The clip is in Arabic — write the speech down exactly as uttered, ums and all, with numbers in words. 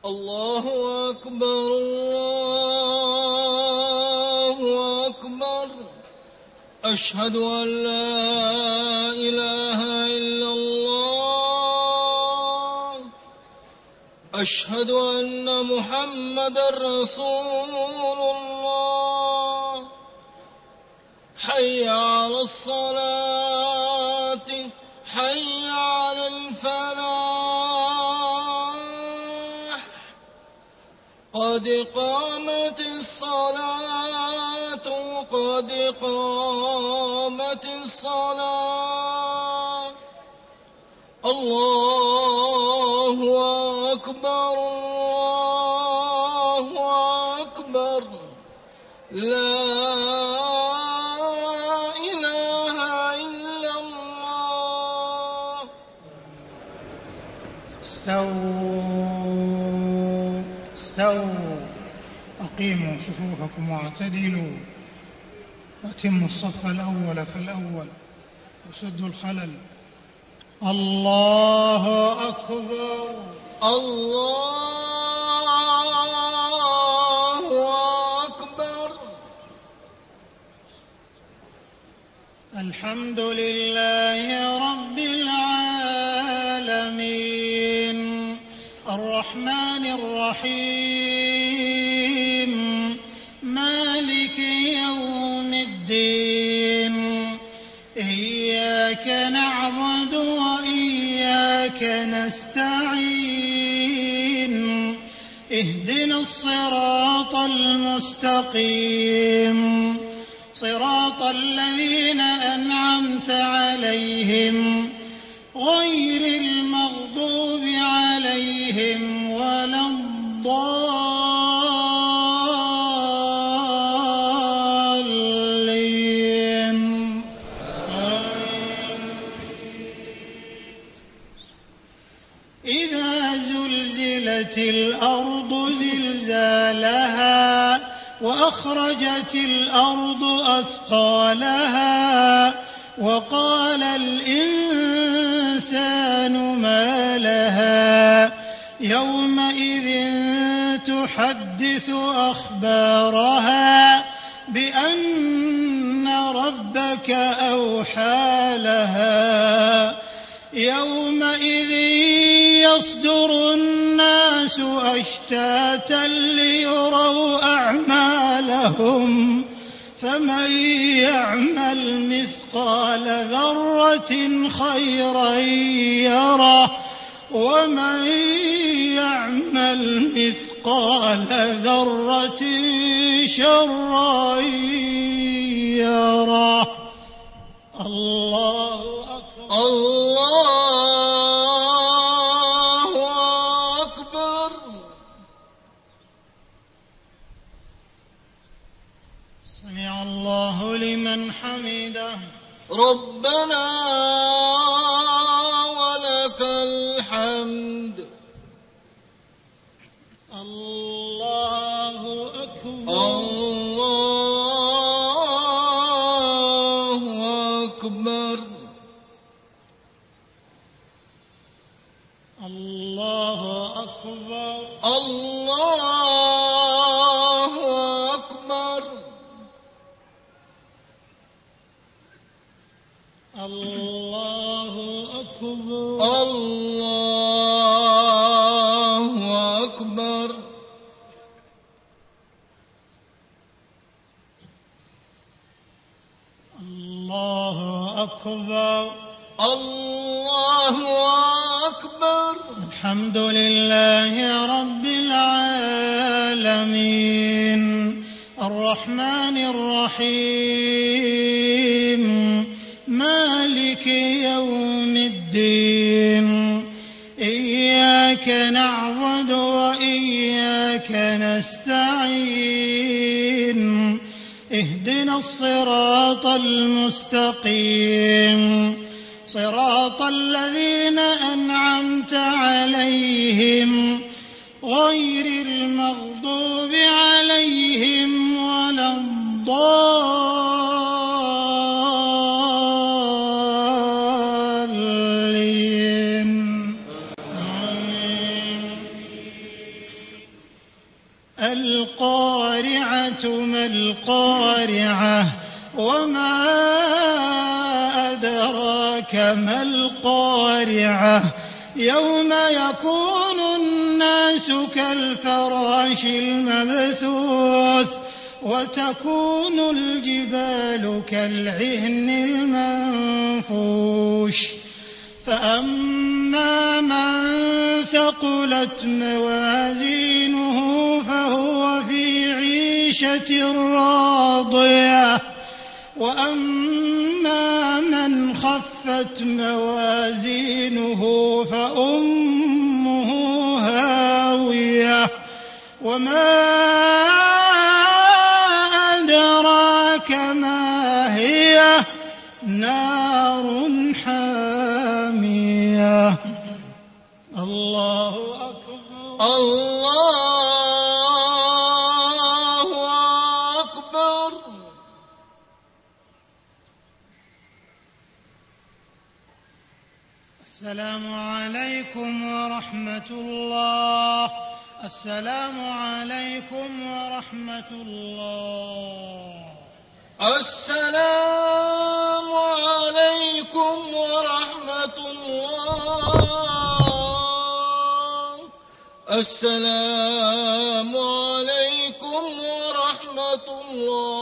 الله أكبر الله أكبر أشهد أن لا إله إلا الله أشهد أن محمدا رسول الله حي على الصلاة حي على الفلاح قد قامت الصلاة قد قامت الصلاة الله أكبر الله أكبر لا إله إلا الله. استووا استووا أقيموا صفوفكم واعتدلوا وأتموا الصف الأول فالأول وسدوا الخلل. الله أكبر الله أكبر. الحمد لله رب العالمين الرحمن الرحيم مالك يوم الدين إياك نعبد وإياك نستعين اهدنا الصراط المستقيم صراط الذين أنعمت عليهم غير المغضوب عليهم ولا الضالين. إذا زلزلت الأرض زلزالها وأخرجت الأرض أثقالها وقال الإنسان ما لها يومئذ تحدث أخبارها بأن ربك أوحى لها يومئذ يصدر الناس أشتاتا ليروا أعمالهم فمن يعمل مثقال ذرة خيرا يره ومن يعمل مثقال ذرة شرا يره. الله أكبر الله أكبر. سمع الله لمن حمده ربنا ولك الحمد. الله أكبر الله أكبر. الله أكبر الله أكبر. الله أكبر الله أكبر. الله أكبر الله أكبر. الحمد لله رب العالمين الرحمن الرحيم مالك يوم الدين إياك نعبد وإياك نستعين اهدنا الصراط المستقيم صراط الذين أنعمت عليهم غير المغضوب عليهم ولا الضالين. القارعة ما القارعة وما أدراك ما القارعة يوم يكون الناس كالفراش المبثوث وتكون الجبال كالعهن المنفوش فأما من ثقلت موازينه فهو في عيشة راضية وأما من خفت موازينه فأمه هاوية وما أدراك ما هي نار حامية. الله أكبر الله أكبر. السلام عليكم ورحمة الله. السلام عليكم ورحمة الله. السلام عليكم ورحمة الله. السلام عليكم ورحمة الله.